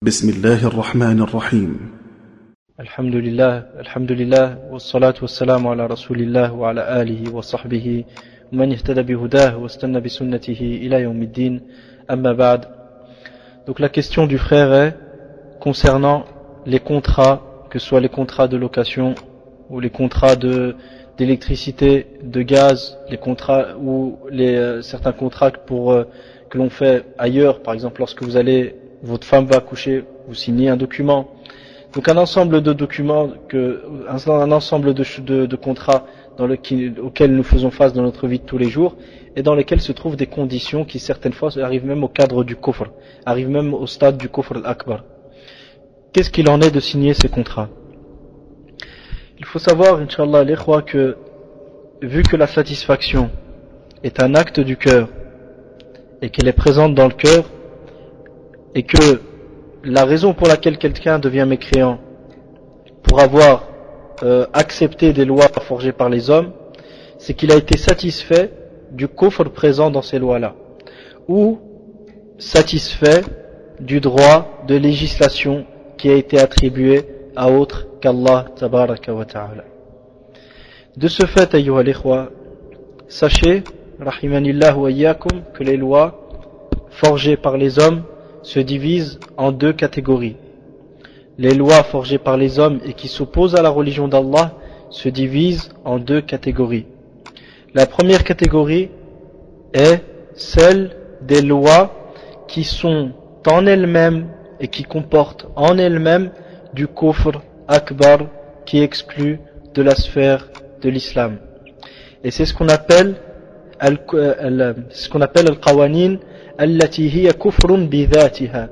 بسم الله الرحمن الرحيم الحمد لله والصلاة والسلام على رسول الله وعلى آله وصحبه ومن اهتدى بهداه واستنى بسنته إلى يوم الدين أما بعد. Donc la question du frère est concernant les contrats, que ce soit les contrats de location ou les contrats d'électricité, de gaz, les contrats ou certains contrats que l'on fait ailleurs, par exemple lorsque votre femme va accoucher, vous signez un document. Donc un ensemble de documents, un ensemble de contrats auxquels nous faisons face dans notre vie de tous les jours et dans lesquels se trouvent des conditions qui certaines fois arrivent même au cadre du kufr, arrivent même au stade du kufr al-akbar. Qu'est-ce qu'il en est de signer ces contrats? Il faut savoir, Inch'Allah, l'ikhwa, que vu que la satisfaction est un acte du cœur et qu'elle est présente dans le cœur et que la raison pour laquelle quelqu'un devient mécréant pour avoir accepté des lois forgées par les hommes, c'est qu'il a été satisfait du kufr présent dans ces lois-là, ou satisfait du droit de législation qui a été attribué à autre qu'Allah tabaraka wa ta'ala. De ce fait, ayyuha l'ikhwa, sachez, rahimanillah wa iyyakum, que les lois forgées par les hommes se divisent en deux catégories. Les lois forgées par les hommes et qui s'opposent à la religion d'Allah se divisent en deux catégories. La première catégorie est celle des lois qui sont en elles-mêmes et qui comportent en elles-mêmes du kufr akbar qui exclut de la sphère de l'islam. Et c'est ce qu'on appelle al-qawanin allati hiya kufrun bi dhatiha,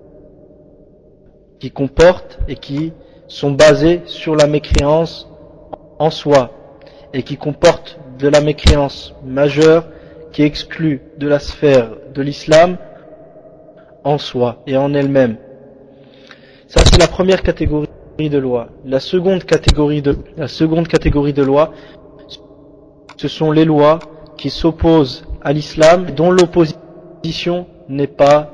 qui comportent et qui sont basés sur la mécréance en soi et qui comportent de la mécréance majeure qui exclut de la sphère de l'islam en soi et en elle-même. Ça, c'est la première catégorie de loi. La seconde catégorie de loi, ce sont les lois qui s'opposent à l'islam, dont l'opposition n'est pas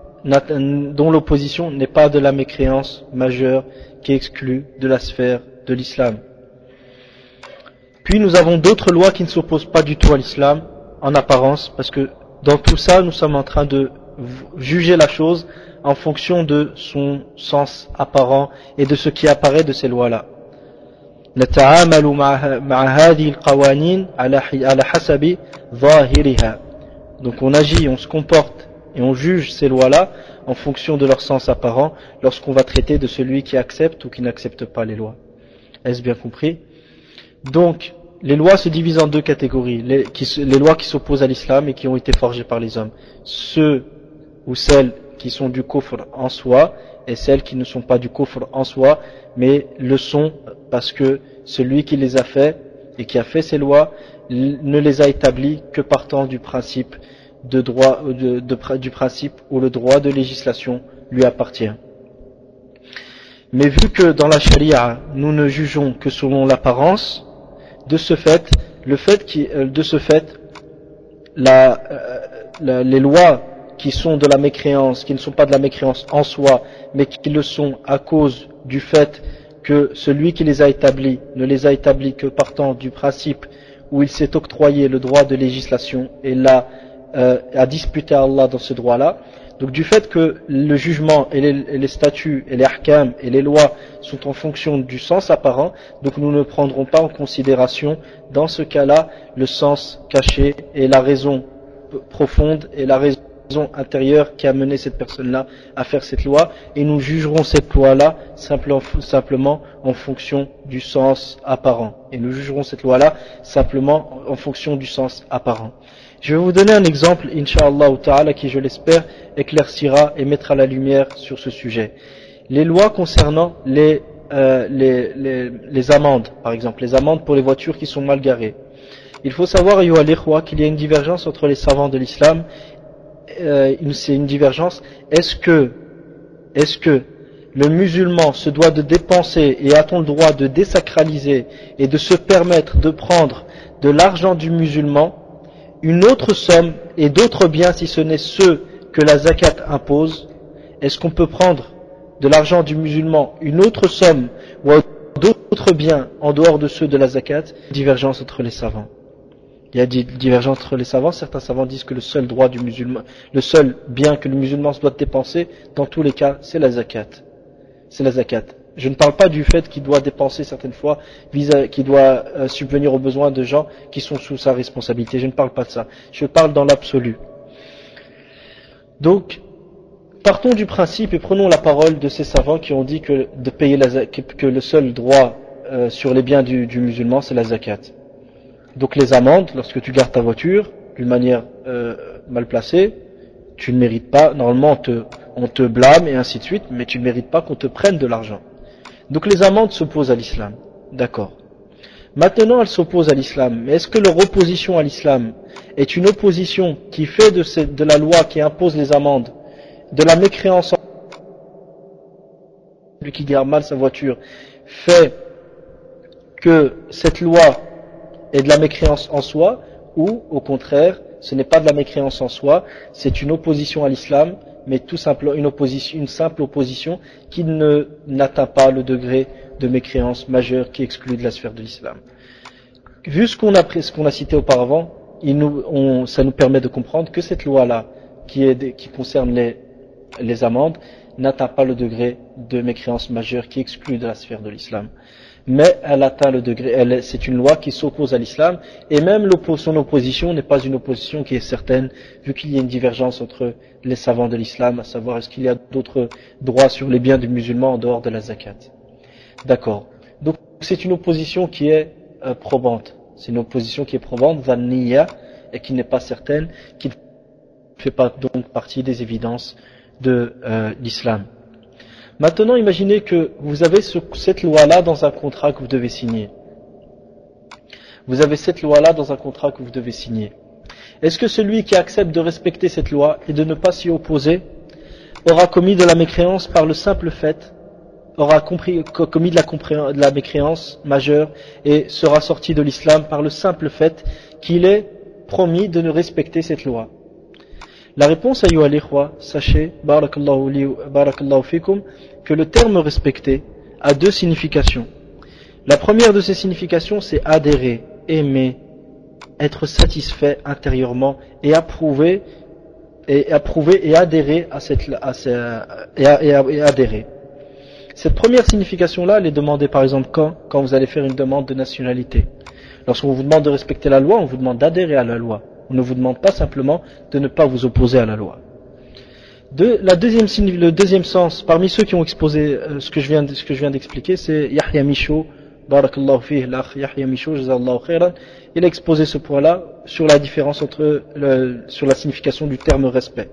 de la mécréance majeure qui exclut de la sphère de l'islam. Puis nous avons d'autres lois qui ne s'opposent pas du tout à l'islam en apparence, parce que dans tout ça nous sommes en train de juger la chose en fonction de son sens apparent et de ce qui apparaît de ces lois-là. نتعامل مع هذه القوانين على حسب ظاهرها. Donc on agit, on se comporte et on juge ces lois-là en fonction de leur sens apparent lorsqu'on va traiter de celui qui accepte ou qui n'accepte pas les lois. Est-ce bien compris? Donc les lois se divisent en deux catégories, les lois qui s'opposent à l'islam et qui ont été forgées par les hommes, ceux ou celles qui sont du kufr en soi et celles qui ne sont pas du kufr en soi mais le sont parce que celui qui les a fait et qui a fait ces lois ne les a établies que partant du principe du principe où le droit de législation lui appartient. Mais vu que dans la charia nous ne jugeons que selon l'apparence, de ce fait les lois qui sont de la mécréance, qui ne sont pas de la mécréance en soi, mais qui le sont à cause du fait que celui qui les a établis ne les a établis que partant du principe où il s'est octroyé le droit de législation et a disputé à Allah dans ce droit-là. Donc du fait que le jugement et les statuts et les ahkam et les lois sont en fonction du sens apparent, donc nous ne prendrons pas en considération dans ce cas-là le sens caché et la raison profonde et la raison intérieure qui a mené cette personne-là à faire cette loi, et nous jugerons cette loi-là simplement en fonction du sens apparent. Et nous jugerons cette loi-là simplement en fonction du sens apparent. Je vais vous donner un exemple, Inch'Allah Ta'ala, qui, je l'espère, éclaircira et mettra la lumière sur ce sujet. Les lois concernant les amendes, par exemple, les amendes pour les voitures qui sont mal garées. Il faut savoir, ayyuha l'ikhwa, qu'il y a une divergence entre les savants de l'islam. C'est une divergence. Est-ce que le musulman se doit de dépenser et a-t-on le droit de désacraliser et de se permettre de prendre de l'argent du musulman, une autre somme et d'autres biens si ce n'est ceux que la zakat impose? Est-ce qu'on peut prendre de l'argent du musulman une autre somme ou d'autres biens en dehors de ceux de la zakat, divergence entre les savants. Il y a des divergences entre les savants. Certains savants disent que le seul droit du musulman, le seul bien que le musulman doit dépenser, dans tous les cas, c'est la zakat. C'est la zakat. Je ne parle pas du fait qu'il doit dépenser certaines fois, qu'il doit subvenir aux besoins de gens qui sont sous sa responsabilité. Je ne parle pas de ça. Je parle dans l'absolu. Donc, partons du principe et prenons la parole de ces savants qui ont dit que de payer que le seul droit sur les biens du musulman, c'est la zakat. Donc les amendes, lorsque tu gardes ta voiture d'une manière mal placée, tu ne mérites pas, normalement on te blâme et ainsi de suite, mais tu ne mérites pas qu'on te prenne de l'argent. Donc les amendes s'opposent à l'islam, d'accord. Maintenant elles s'opposent à l'islam, mais est-ce que leur opposition à l'islam est une opposition qui fait de la loi qui impose les amendes, de la mécréance, celui qui garde mal sa voiture, fait que cette loi est de la mécréance en soi, ou au contraire, ce n'est pas de la mécréance en soi, c'est une opposition à l'islam, mais tout simplement une simple opposition qui n'atteint pas le degré de mécréance majeure qui exclut de la sphère de l'islam. Vu ce qu'on a cité auparavant, ça nous permet de comprendre que cette loi-là, qui concerne les amendes, n'atteint pas le degré de mécréance majeure qui exclut de la sphère de l'islam. Mais elle atteint le degré, c'est une loi qui s'oppose à l'islam, et même son opposition n'est pas une opposition qui est certaine, vu qu'il y a une divergence entre les savants de l'islam, à savoir est-ce qu'il y a d'autres droits sur les biens du musulman en dehors de la zakat. D'accord. Donc c'est une opposition qui est probante. C'est une opposition qui est probante, vanniya, et qui n'est pas certaine, qui ne fait pas donc partie des évidences de l'islam. Maintenant, imaginez que vous avez cette loi-là dans un contrat que vous devez signer. Vous avez cette loi-là dans un contrat que vous devez signer. Est-ce que celui qui accepte de respecter cette loi et de ne pas s'y opposer aura commis de la mécréance par le simple fait, aura commis de la mécréance majeure et sera sorti de l'islam par le simple fait qu'il est promis de ne respecter cette loi? La réponse, ayyuha al-ikhwa, sachez, barakallahu fikum, que le terme respecter a deux significations. La première de ces significations, c'est adhérer, aimer, être satisfait intérieurement et approuver et adhérer et adhérer. Cette première signification-là, elle est demandée par exemple quand vous allez faire une demande de nationalité. Lorsqu'on vous demande de respecter la loi, on vous demande d'adhérer à la loi. On ne vous demande pas simplement de ne pas vous opposer à la loi. Le deuxième sens, parmi ceux qui ont exposé ce que je viens d'expliquer, c'est Yahya Michaud, barakallahu fihi, l'akh Yahya Michaud, jazallahu khairan. Il a exposé ce point-là sur la différence sur la signification du terme respect.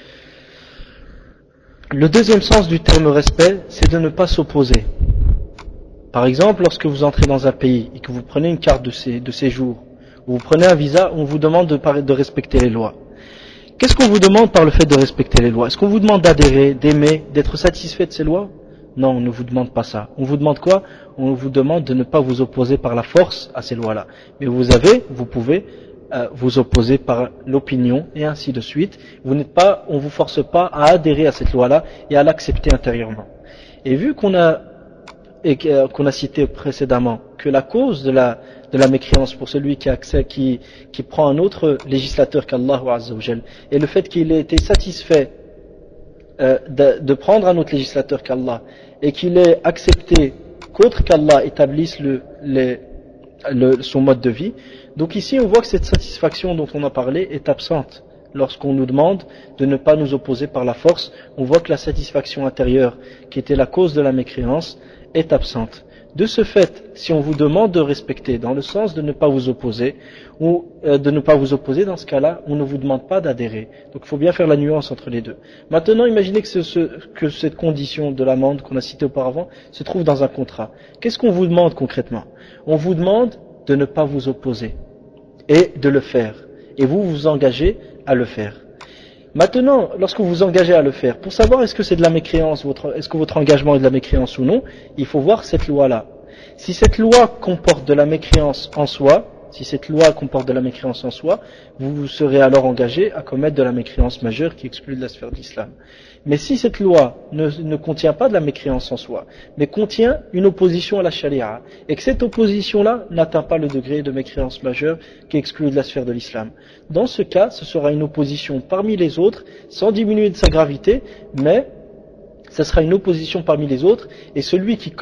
Le deuxième sens du terme respect, c'est de ne pas s'opposer. Par exemple, lorsque vous entrez dans un pays et que vous prenez une carte de séjour, ou vous prenez un visa, on vous demande de respecter les lois. Qu'est-ce qu'on vous demande par le fait de respecter les lois? Est-ce qu'on vous demande d'adhérer, d'aimer, d'être satisfait de ces lois? Non, on ne vous demande pas ça. On vous demande quoi? On vous demande de ne pas vous opposer par la force à ces lois-là. Mais vous pouvez vous opposer par l'opinion et ainsi de suite. On vous force pas à adhérer à cette loi-là et à l'accepter intérieurement. Et vu qu'on a cité précédemment que la cause de la mécréance pour celui qui prend un autre législateur qu'Allah Azza wa Jal, et le fait qu'il ait été satisfait de prendre un autre législateur qu'Allah et qu'il ait accepté qu'autre qu'Allah établisse son mode de vie. Donc ici on voit que cette satisfaction dont on a parlé est absente. Lorsqu'on nous demande de ne pas nous opposer par la force, on voit que la satisfaction intérieure qui était la cause de la mécréance est absente. De ce fait, si on vous demande de respecter dans le sens de ne pas vous opposer, ou de ne pas vous opposer, dans ce cas-là, on ne vous demande pas d'adhérer. Donc il faut bien faire la nuance entre les deux. Maintenant, imaginez que cette condition de l'amende qu'on a citée auparavant se trouve dans un contrat. Qu'est-ce qu'on vous demande concrètement? On vous demande de ne pas vous opposer et de le faire. Et vous vous engagez à le faire. Maintenant, lorsque vous vous engagez à le faire, pour savoir est-ce que c'est de la mécréance, est-ce que votre engagement est de la mécréance ou non, il faut voir cette loi-là. Si cette loi comporte de la mécréance en soi, si cette loi comporte de la mécréance en soi, vous serez alors engagé à commettre de la mécréance majeure qui exclut de la sphère de l'islam. Mais si cette loi ne contient pas de la mécréance en soi, mais contient une opposition à la charia, et que cette opposition-là n'atteint pas le degré de mécréance majeure qui exclut de la sphère de l'islam, dans ce cas, ce sera une opposition parmi les autres, sans diminuer de sa gravité, mais ce sera une opposition parmi les autres, et celui qui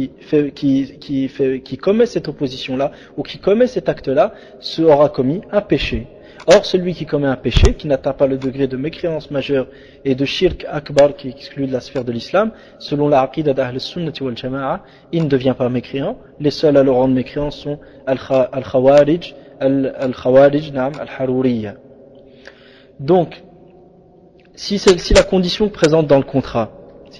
commet cette opposition-là, ou qui commet cet acte-là, aura commis un péché. Or, celui qui commet un péché, qui n'atteint pas le degré de mécréance majeure et de shirk akbar qui exclut de la sphère de l'islam, selon la aqidah d'Ahl al-Sunnati wal Jama'a, il ne devient pas mécréant. Les seuls à le rendre mécréant sont al-Khawarij, al-Haruriyya. Donc, si la condition présente dans le contrat,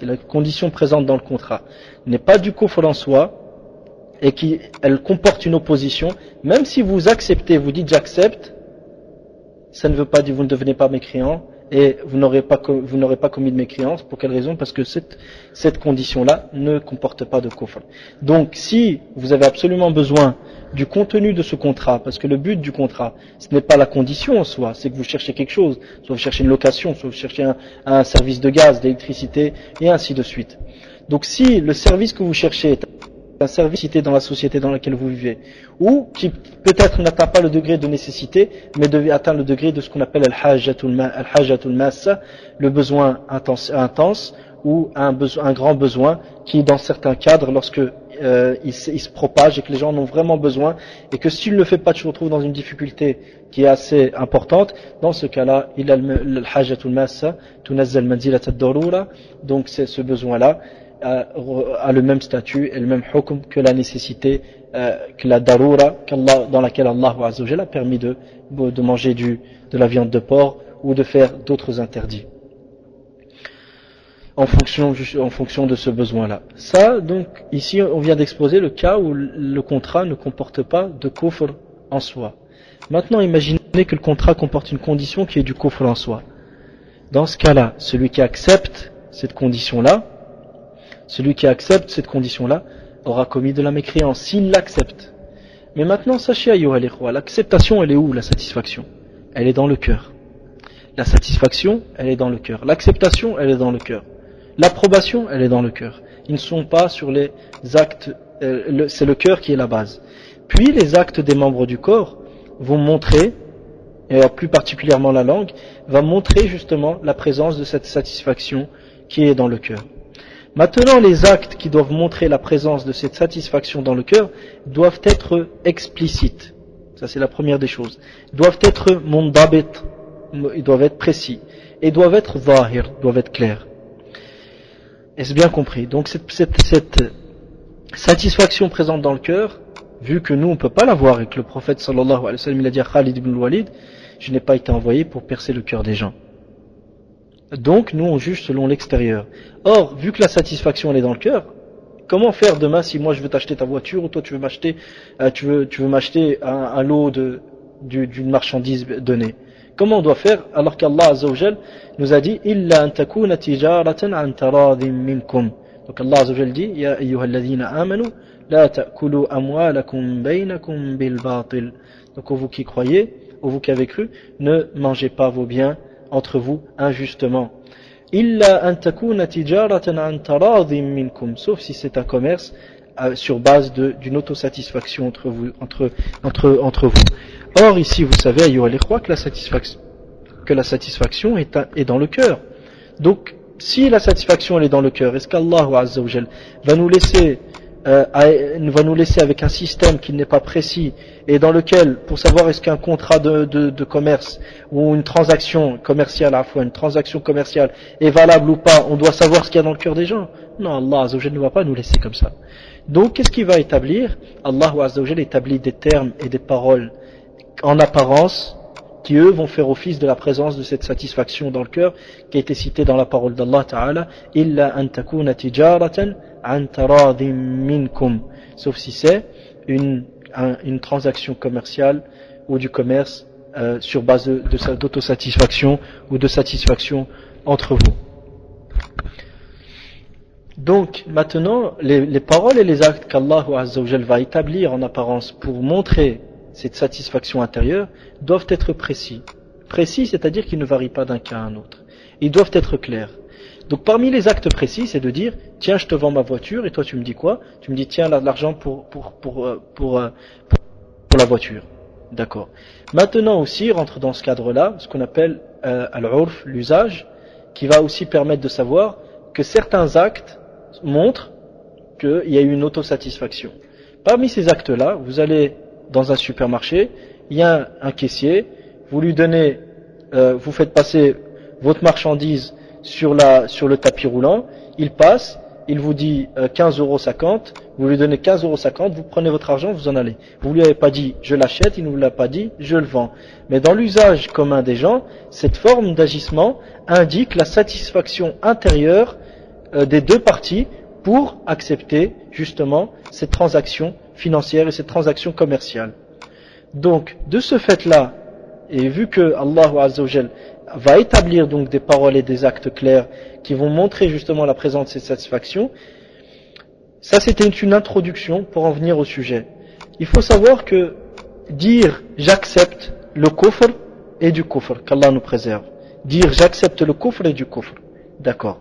n'est pas du kufr en soi, et qu'elle comporte une opposition, même si vous acceptez, vous dites j'accepte, ça ne veut pas dire que vous ne devenez pas mécréant, et vous n'aurez pas commis de mécréance. Pour quelle raison? Parce que cette condition-là ne comporte pas de kufr. Donc, si vous avez absolument besoin du contenu de ce contrat, parce que le but du contrat, ce n'est pas la condition en soi, c'est que vous cherchez quelque chose, soit vous cherchez une location, soit vous cherchez un service de gaz, d'électricité, et ainsi de suite. Donc, si le service que vous cherchez est un service dans la société dans laquelle vous vivez, ou qui peut-être n'atteint pas le degré de nécessité, mais atteint le degré de ce qu'on appelle al-hajjatul massa, le besoin intense, ou un grand besoin qui, dans certains cadres, lorsque il se propage et que les gens en ont vraiment besoin, et que s'il ne le fait pas, tu te retrouves dans une difficulté qui est assez importante, dans ce cas-là, il a al-hajjatul massa, tunazzal manzilat ad-darura, donc c'est ce besoin-là, a le même statut et le même hukm que la nécessité, que la darura, dans laquelle Allah Azza wa Jalla a permis de manger de la viande de porc ou de faire d'autres interdits en fonction de ce besoin-là. Ça, donc, ici, on vient d'exposer le cas où le contrat ne comporte pas de kufr en soi. Maintenant, imaginez que le contrat comporte une condition qui est du kufr en soi. Dans ce cas-là, celui qui accepte cette condition-là aura commis de la mécréance, s'il l'accepte. Mais maintenant, sachez, ayyuha al-ikhwa, l'acceptation, elle est où, la satisfaction? Elle est dans le cœur. La satisfaction, elle est dans le cœur. L'acceptation, elle est dans le cœur. L'approbation, elle est dans le cœur. Ils ne sont pas sur les actes, c'est le cœur qui est la base. Puis, les actes des membres du corps vont montrer, et plus particulièrement la langue, va montrer justement la présence de cette satisfaction qui est dans le cœur. Maintenant, les actes qui doivent montrer la présence de cette satisfaction dans le cœur doivent être explicites. Ça, c'est la première des choses. Ils doivent être mundabit, ils doivent être précis. Et doivent être zahir, doivent être clairs. Est-ce bien compris? Donc, cette satisfaction présente dans le cœur, vu que nous, on ne peut pas l'avoir, et que le prophète sallallahu alayhi wa sallam, il a dit à Khalid ibn al-Walid, je n'ai pas été envoyé pour percer le cœur des gens. Donc, nous, on juge selon l'extérieur. Or, vu que la satisfaction, elle est dans le cœur, comment faire demain si moi je veux t'acheter ta voiture, ou toi tu veux m'acheter, un lot d'une marchandise donnée? Comment on doit faire alors qu'Allah Azza wa Jal nous a dit illa an takuna tijaratan an taradin minkum. Donc Allah Azza wa Jal dit ya ayyuhalladhina amanu la ta'kulu amwalakum bainakum bil batil. Donc vous qui croyez, vous qui avez cru, ne mangez pas vos biens entre vous injustement. Illa an takuna tijaratan an taradin minkum, sauf si c'est un commerce sur base d'une autosatisfaction entre vous. Or ici vous savez ayyuha al-ikhwa que la satisfaction est dans le cœur. Donc si la satisfaction elle est dans le cœur, est-ce qu'Allah Azza wa Jal va nous laisser avec un système qui n'est pas précis et dans lequel, pour savoir est-ce qu'un contrat de commerce ou une transaction commerciale est valable ou pas, on doit savoir ce qu'il y a dans le cœur des gens? Non, Allah Azza wa Jal ne va pas nous laisser comme ça. Donc qu'est-ce qu'il va établir? Allah Azza wa Jal établit des termes et des paroles en apparence qui eux vont faire office de la présence de cette satisfaction dans le cœur qui a été citée dans la parole d'Allah Ta'ala illa an takuna tijaratan an taradin minkum, sauf si c'est une transaction commerciale ou du commerce sur base d'autosatisfaction ou de satisfaction entre vous. Donc maintenant les paroles et les actes qu'Allah Azza wa Jal va établir en apparence pour montrer cette satisfaction intérieure, doivent être précis. Précis, c'est-à-dire qu'ils ne varient pas d'un cas à un autre. Ils doivent être clairs. Donc parmi les actes précis, c'est de dire, tiens, je te vends ma voiture, et toi tu me dis quoi? Tu me dis, tiens, l'argent pour la voiture. D'accord. Maintenant aussi, rentre dans ce cadre-là, ce qu'on appelle al-urf, l'usage, qui va aussi permettre de savoir que certains actes montrent qu'il y a eu une autosatisfaction. Parmi ces actes-là, vous allez dans un supermarché, il y a un caissier, vous lui donnez, vous faites passer votre marchandise sur le tapis roulant, il passe, il vous dit 15,50 €, vous lui donnez 15,50 €, vous prenez votre argent, vous en allez. Vous lui avez pas dit je l'achète, il ne vous l'a pas dit je le vends. Mais dans l'usage commun des gens, cette forme d'agissement indique la satisfaction intérieure des deux parties pour accepter justement cette transaction financière et cette transaction commerciale. Donc, de ce fait-là, et vu que Allah Azza wa Jal va établir donc des paroles et des actes clairs qui vont montrer justement la présence de cette satisfaction, ça c'était une introduction pour en venir au sujet. Il faut savoir que dire j'accepte le kufr et du kufr, qu'Allah nous préserve. Dire j'accepte le kufr et du kufr, d'accord.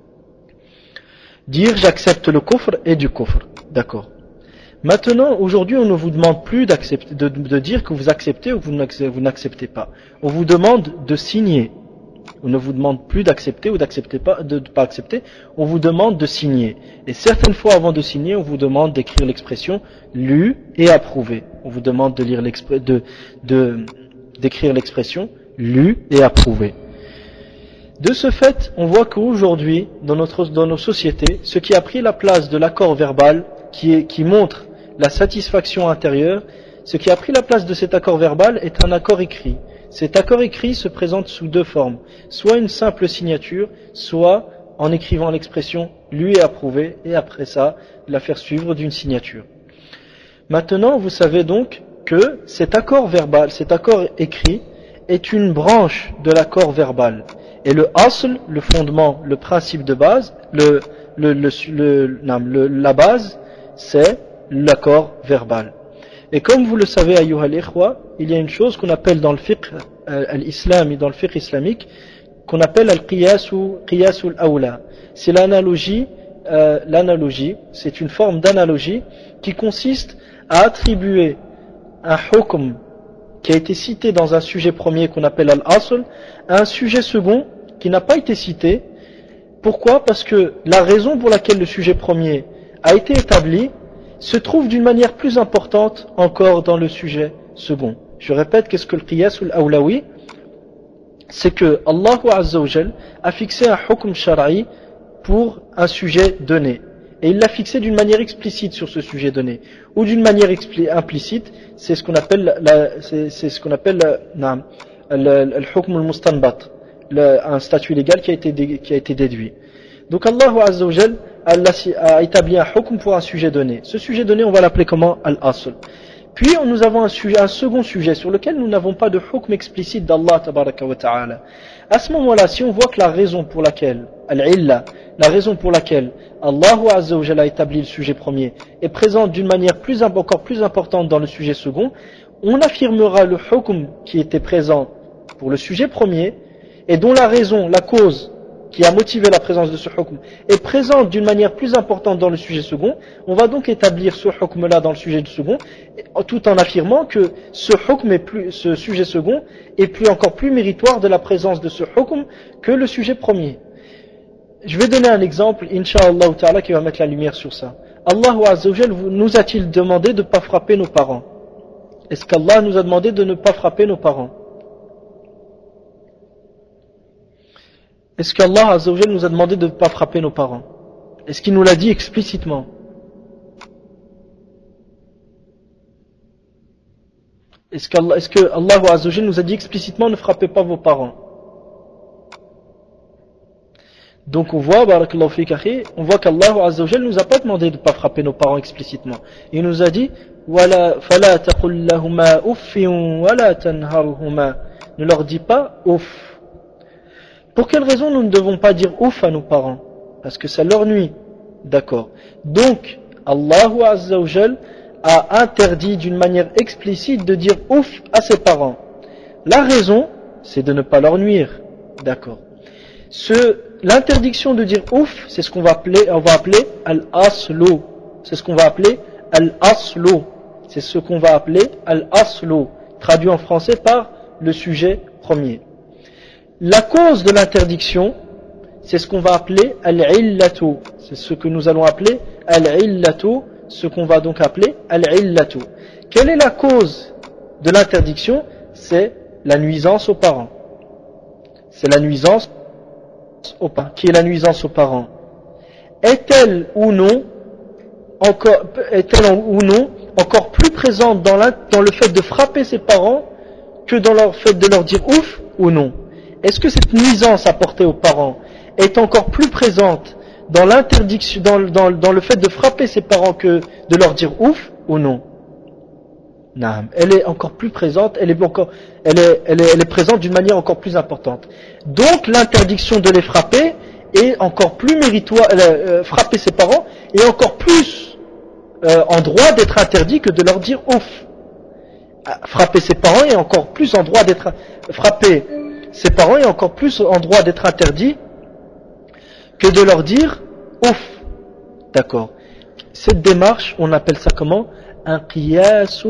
Dire j'accepte le kufr et du kufr, d'accord. Maintenant, aujourd'hui, on ne vous demande plus de dire que vous acceptez ou que vous n'acceptez pas. On vous demande de signer. On ne vous demande plus d'accepter ou de ne pas accepter. On vous demande de signer. Et certaines fois, avant de signer, on vous demande d'écrire l'expression lu et approuvé. On vous demande de lire d'écrire l'expression lu et approuvé. De ce fait, on voit qu'aujourd'hui, dans nos sociétés, ce qui a pris la place de l'accord verbal, qui montre la satisfaction intérieure, ce qui a pris la place de cet accord verbal est un accord écrit. Cet accord écrit se présente sous deux formes, soit une simple signature, soit en écrivant l'expression lu et approuvé, et après ça, la faire suivre d'une signature. Maintenant, vous savez donc que cet accord verbal, cet accord écrit, est une branche de l'accord verbal. Et le asl, le fondement, le principe de base, la base, c'est l'accord verbal. Et comme vous le savez, ayyuha al-ikhwa, il y a une chose qu'on appelle dans le fiqh al-islami, dans le fiqh islamique, qu'on appelle al-qiyasul awla. C'est l'analogie, c'est une forme d'analogie qui consiste à attribuer un hukm qui a été cité dans un sujet premier qu'on appelle al-asl à un sujet second qui n'a pas été cité. Pourquoi? Parce que la raison pour laquelle le sujet premier a été établi se trouve d'une manière plus importante encore dans le sujet second. Je répète, qu'est-ce que le qiyas ou l'awlawi? C'est que Allah Azza wa Jal a fixé un hukm shar'i pour un sujet donné. Et il l'a fixé d'une manière explicite sur ce sujet donné. Ou d'une manière implicite, c'est ce qu'on appelle le hukm al-mustanbat, un statut légal qui a été déduit. Donc Allah Azza wa Jal a établi un hukm pour un sujet donné. Ce sujet donné, on va l'appeler comment? Al-asl. Puis nous avons un second sujet sur lequel nous n'avons pas de hukm explicite d'Allah tabaraka wa ta'ala. À ce moment-là, si on voit que la raison pour laquelle Allah Azza wa Jalla a établi le sujet premier est présente d'une manière encore plus importante dans le sujet second, on affirmera le hukm qui était présent pour le sujet premier et dont la raison, la cause qui a motivé la présence de ce hukm est présente d'une manière plus importante dans le sujet second. On va donc établir ce hukm-là dans le sujet du second, tout en affirmant que ce sujet second est encore plus méritoire de la présence de ce hukm que le sujet premier. Je vais donner un exemple, Inch'Allah Ta'ala, qui va mettre la lumière sur ça. Allah Azza wa Jal nous a-t-il demandé de ne pas frapper nos parents? Est-ce qu'Allah nous a demandé de ne pas frapper nos parents? Est-ce qu'Allah Azza wa Jal nous a demandé de ne pas frapper nos parents? Est-ce qu'il nous l'a dit explicitement? Est-ce que Allah Azza wa Jal nous a dit explicitement ne frappez pas vos parents? Donc on voit, barakallahu fik akhi, on voit qu'Allah Azza wa Jal nous a pas demandé de ne pas frapper nos parents explicitement. Il nous a dit فَلَا تَقُلْ لَهُمَا أُفٍّ وَلَا تَنْهَرْهُمَا. Ne leur dis pas ouf. Pour quelle raison nous ne devons pas dire ouf à nos parents? Parce que ça leur nuit. D'accord. Donc, Allah Azza wa Jal a interdit d'une manière explicite de dire ouf à ses parents. La raison, c'est de ne pas leur nuire. D'accord. L'interdiction de dire ouf, c'est ce qu'on va appeler al-aslu. C'est ce qu'on va appeler al-aslu. C'est ce qu'on va appeler al-aslu, traduit en français par le sujet premier. La cause de l'interdiction, c'est ce qu'on va appeler al-illatu. C'est ce que nous allons appeler al-illatu, ce qu'on va donc appeler al-illatu. Quelle est la cause de l'interdiction? C'est la nuisance aux parents. C'est la nuisance aux parents. Qui est la nuisance aux parents? Est-elle ou non encore plus présente dans le fait de frapper ses parents que dans le fait de leur dire ouf ou non? Est-ce que cette nuisance apportée aux parents est encore plus présente dans l'interdiction, dans le fait de frapper ses parents que de leur dire ouf ou non? Non, elle est encore plus présente, elle est présente d'une manière encore plus importante. Donc l'interdiction de les frapper est encore plus méritoire, frapper ses parents est encore plus en droit d'être interdit que de leur dire ouf. Frapper ses parents est encore plus en droit d'être frapper ses parents est encore plus en droit d'être interdit que de leur dire ouf. D'accord. Cette démarche, on appelle ça comment? Un qiyas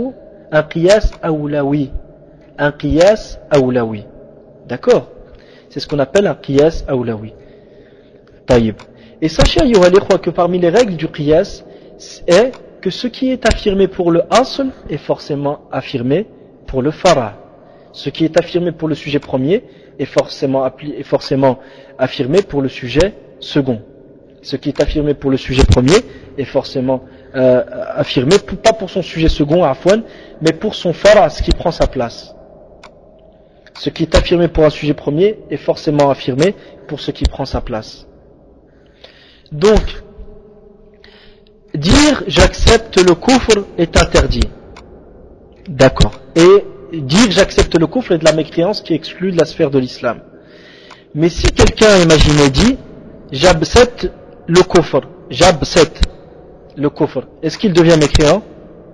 awlawi. Un qiyas awlawi. D'accord? C'est ce qu'on appelle un qiyas awlawi. Taïb. Et sachez, ayyuha l'ikhwa, que parmi les règles du qiyas est que ce qui est affirmé pour le asl est forcément affirmé pour le fara'. Ce qui est affirmé pour le sujet premier est forcément affirmé pour le sujet second. Ce qui est affirmé pour le sujet premier est forcément affirmé, pas pour son sujet second, afwan, mais pour son fara', ce qui prend sa place. Ce qui est affirmé pour un sujet premier est forcément affirmé pour ce qui prend sa place. Donc, dire j'accepte le kufr est interdit. D'accord. Et dire j'accepte le kufr est de la mécréance qui exclut de la sphère de l'islam. Mais si quelqu'un, imaginez, dit j'accepte le kufr, est-ce qu'il devient mécréant?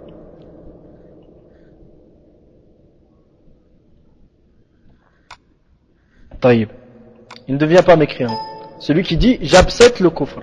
Taïb. Il ne devient pas mécréant. Celui qui dit j'accepte le kufr.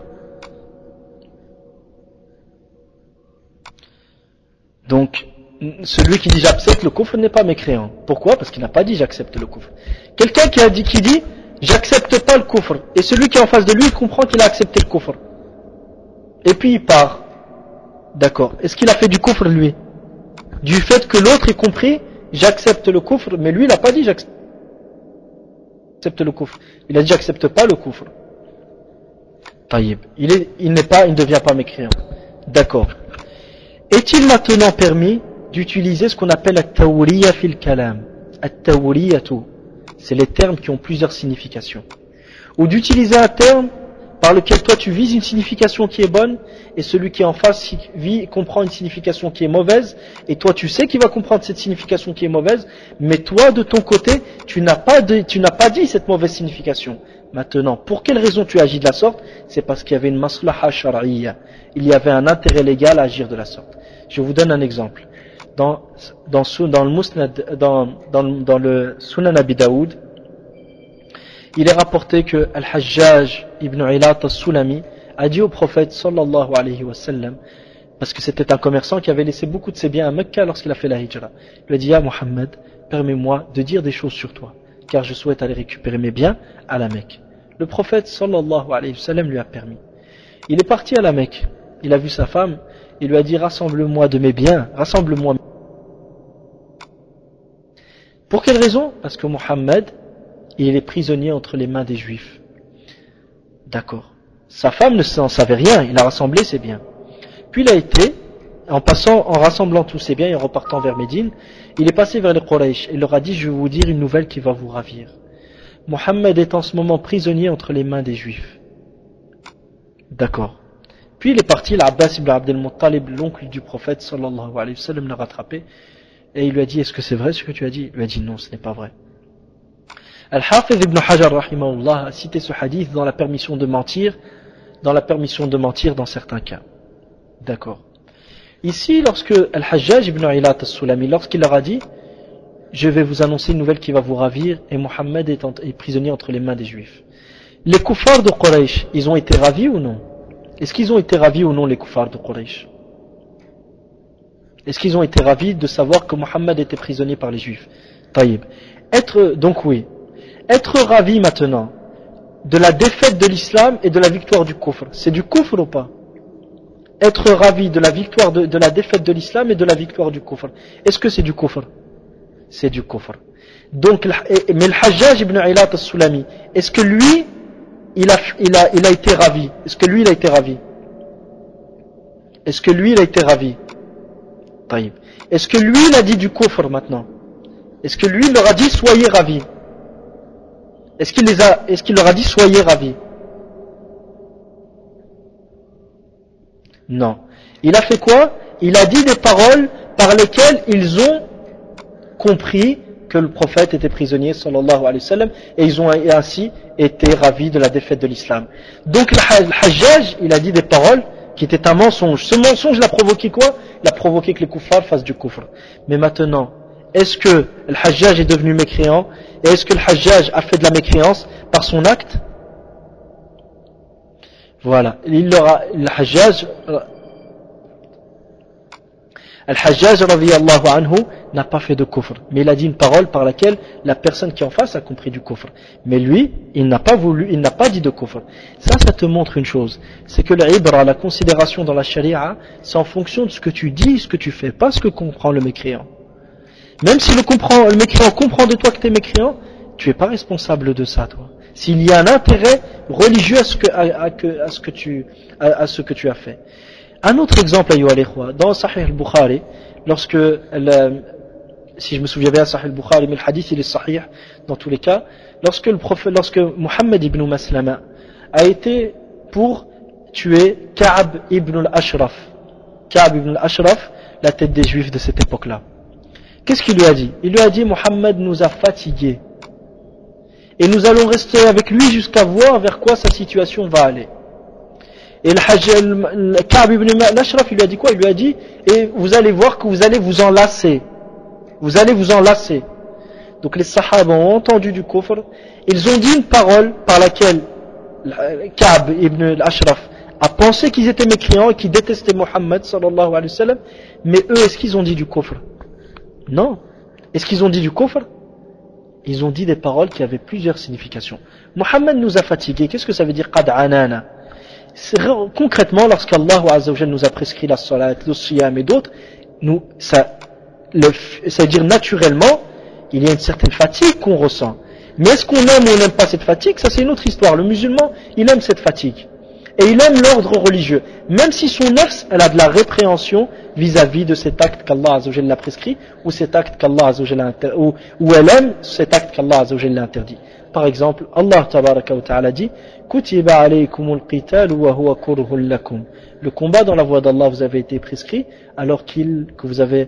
Donc, celui qui dit j'accepte le kufr n'est pas mécréant. Pourquoi? Parce qu'il n'a pas dit j'accepte le kufr. Quelqu'un qui dit j'accepte pas le kufr, et celui qui est en face de lui, il comprend qu'il a accepté le kufr. Et puis il part. D'accord. Est-ce qu'il a fait du kufr lui? Du fait que l'autre ait compris j'accepte le kufr, mais lui il n'a pas dit j'accepte le kufr. Il a dit j'accepte pas le kufr. Taïb. Il ne devient pas mécréant. D'accord. Est-il maintenant permis d'utiliser ce qu'on appelle at-tawriya fil kalam? At-tawriyatu, c'est les termes qui ont plusieurs significations. Ou d'utiliser un terme par lequel toi tu vises une signification qui est bonne et celui qui est en face comprend une signification qui est mauvaise, et toi tu sais qu'il va comprendre cette signification qui est mauvaise, mais toi de ton côté tu n'as pas dit cette mauvaise signification. Maintenant, pour quelle raison tu agis de la sorte? C'est parce qu'il y avait une maslaha shar'iyya, il y avait un intérêt légal à agir de la sorte. Je vous donne un exemple. Dans le Musnad, dans le Sunan Abi Daoud, il est rapporté que Al-Hajjaj ibn Ilat al-Sulami a dit au prophète sallallahu alayhi wa sallam, parce que c'était un commerçant qui avait laissé beaucoup de ses biens à Mecca lorsqu'il a fait la hijra. Il lui a dit: Ya Muhammad, permets-moi de dire des choses sur toi, car je souhaite aller récupérer mes biens à la Mecque. Le prophète sallallahu alayhi wa sallam lui a permis. Il est parti à la Mecque, il a vu sa femme, il lui a dit: rassemble-moi de mes biens, rassemble-moi. Pour quelle raison? Parce que Muhammad, il est prisonnier entre les mains des Juifs. D'accord. Sa femme ne s'en savait rien, il a rassemblé ses biens. Puis il a été, en rassemblant tous ses biens et en repartant vers Médine, il est passé vers les Quraysh. Il leur a dit: je vais vous dire une nouvelle qui va vous ravir. Mohammed est en ce moment prisonnier entre les mains des Juifs. D'accord. Puis il est parti, l'Abbas ibn Abd al-Muttalib, l'oncle du prophète sallallahu alayhi wa sallam, l'a rattrapé et il lui a dit: est-ce que c'est vrai ce que tu as dit? Il lui a dit: non, ce n'est pas vrai. Al-Hafiz ibn Hajar rahimahullah a cité ce hadith dans la permission de mentir dans certains cas. D'accord. Ici, lorsque Al-Hajjaj ibn Ilat al-Sulami, lorsqu'il leur a dit je vais vous annoncer une nouvelle qui va vous ravir et Mohammed est prisonnier entre les mains des Juifs. Les koufars de Quraysh, ils ont été ravis ou non? Est-ce qu'ils ont été ravis ou non, les koufars de Quraysh? Est-ce qu'ils ont été ravis de savoir que Mohammed était prisonnier par les Juifs? Taïb. Donc oui. Être ravi maintenant de la défaite de l'islam et de la victoire du kufr, c'est du kufr ou pas? Être ravi de la victoire de la défaite de l'islam et de la victoire du kufr, est-ce que c'est du kufr? C'est du kufr. Donc, mais le Hajjaj ibn Ilat al-Sulami, est-ce que lui, il a été ravi? Est-ce que lui, il a été ravi? Est-ce que lui, il a été ravi? Taïb. Est-ce que lui, il a dit du kufr maintenant? Est-ce que lui, il leur a dit soyez ravis? Est-ce qu'il leur a dit soyez ravis? Non. Il a fait quoi? Il a dit des paroles par lesquelles ils ont compris que le prophète était prisonnier sallallahu alayhi wa sallam et ils ont ainsi été ravis de la défaite de l'islam. Donc le Hajjaj, il a dit des paroles qui étaient un mensonge. Ce mensonge l'a provoqué quoi? Il a provoqué que les kuffars fassent du kufr. Mais maintenant, est-ce que le Hajjaj est devenu mécréant? Et est-ce que le Hajjaj a fait de la mécréance par son acte? Voilà. Le Al-Hajjaj radiyallahu anhu n'a pas fait de kufr, mais il a dit une parole par laquelle la personne qui est en face a compris du kufr. Mais lui, il n'a pas dit de kufr. Ça te montre une chose, c'est que l'ibra, la considération dans la charia, c'est en fonction de ce que tu dis, ce que tu fais, pas ce que comprend le mécréant. Même si le mécréant comprend de toi que tu es mécréant, tu n'es pas responsable de ça, toi. S'il y a un intérêt religieux à ce que tu as fait. Un autre exemple, dans Sahih al-Bukhari, si je me souviens bien, Sahih al-Bukhari, mais le hadith il est sahih dans tous les cas, lorsque Muhammad ibn Maslama a été pour tuer Ka'b ibn al-Ashraf, la tête des Juifs de cette époque-là. Qu'est-ce qu'il lui a dit? Il lui a dit, Muhammad nous a fatigués. Et nous allons rester avec lui jusqu'à voir vers quoi sa situation va aller. Et le Ka'b ibn al-Ashraf, il lui a dit quoi? Il lui a dit, et vous allez voir que vous allez vous en lasser. Vous allez vous en lasser. Donc les Sahaba ont entendu du kufr. Ils ont dit une parole par laquelle Ka'b ibn al-Ashraf a pensé qu'ils étaient mécréants et qu'ils détestaient Mohammed sallallahu alayhi wa sallam. Mais eux, est-ce qu'ils ont dit du kufr? Non. Est-ce qu'ils ont dit du kufr? Ils ont dit des paroles qui avaient plusieurs significations. Mohammed nous a fatigués. Qu'est-ce que ça veut dire? Qad anana. Concrètement, lorsqu'Allah Azza wa Jalla nous a prescrit la salat, le siyam et d'autres, c'est-à-dire naturellement, il y a une certaine fatigue qu'on ressent. Mais est-ce qu'on aime ou on n'aime pas cette fatigue? Ça c'est une autre histoire. Le musulman, il aime cette fatigue. Et il aime l'ordre religieux. Même si son nafs, elle a de la répréhension vis-à-vis de cet acte qu'Allah Azza wa Jalla a prescrit, ou cet acte qu'Allah Azza wa Jalla ou elle aime cet acte qu'Allah Azza wa Jalla a interdit. Par exemple, Allah Tabaraka wa Ta'ala dit Kutiba alaykumul qital wa huwa kurhun lakum. Le combat dans la voie d'Allah vous avez été prescrit alors que vous avez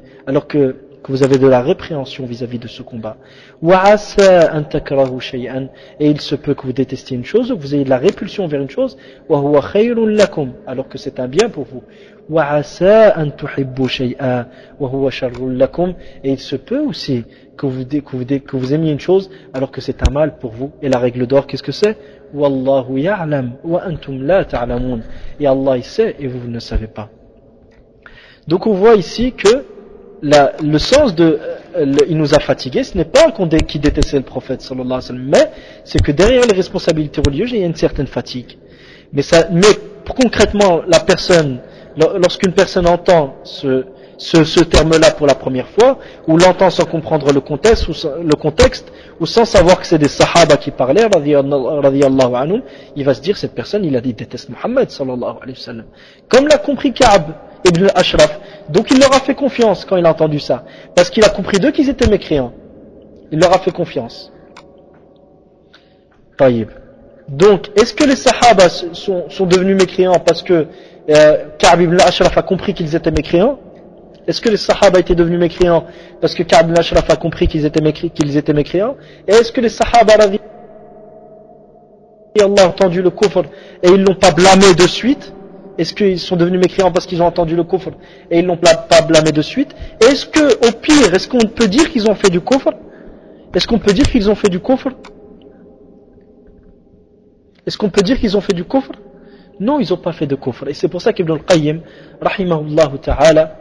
de la répréhension vis-à-vis de ce combat. Wa asa an takrahu shay'an, et il se peut que vous détestiez une chose, que vous ayez de la répulsion vers une chose, wa huwa khayrun lakum, alors que c'est un bien pour vous. Wa asa an tuhibbu shay'an wa huwa sharrun lakum, et il se peut aussi que vous aimiez une chose alors que c'est un mal pour vous. Et la règle d'or, qu'est-ce que c'est? Wallahu ya'lam wa antum la ta'lamun. Et Allah il sait et vous ne savez pas. Donc on voit ici que le sens de il nous a fatigués, ce n'est pas qu'il détestait le prophète sallallahu alayhi wa sallam, mais c'est que derrière les responsabilités religieuses il y a une certaine fatigue. Mais concrètement, la personne, lorsqu'une personne entend ce terme-là pour la première fois, ou l'entend sans comprendre le contexte, ou sans savoir que c'est des sahaba qui parlaient, radiyallahu anhum, il va se dire, cette personne, il a dit, déteste Muhammad, sallallahu alayhi wa sallam. Comme l'a compris Ka'b ibn al-Ashraf. Donc il leur a fait confiance quand il a entendu ça. Parce qu'il a compris d'eux qu'ils étaient mécréants. Il leur a fait confiance. Taïb. Donc, est-ce que les sahaba sont devenus mécréants parce que Ka'b ibn al-Ashraf a compris qu'ils étaient mécréants? Est-ce que les sahaba étaient devenus mécréants parce que Ka'b ibn al-Ashraf a compris qu'ils étaient mécréants? Et est-ce que les sahaba Allah a entendu le kufr et ils l'ont pas blâmé de suite? Est-ce qu'ils sont devenus mécréants parce qu'ils ont entendu le kufr et ils l'ont pas blâmé de suite? Est-ce que, au pire, est-ce qu'on peut dire qu'ils ont fait du kufr? Est-ce qu'on peut dire qu'ils ont fait du kufr? Est-ce qu'on peut dire qu'ils ont fait du kufr? Non, ils n'ont pas fait de kufr. Et c'est pour ça qu'Ibn al-Qayyim, rahimahullah ta'ala,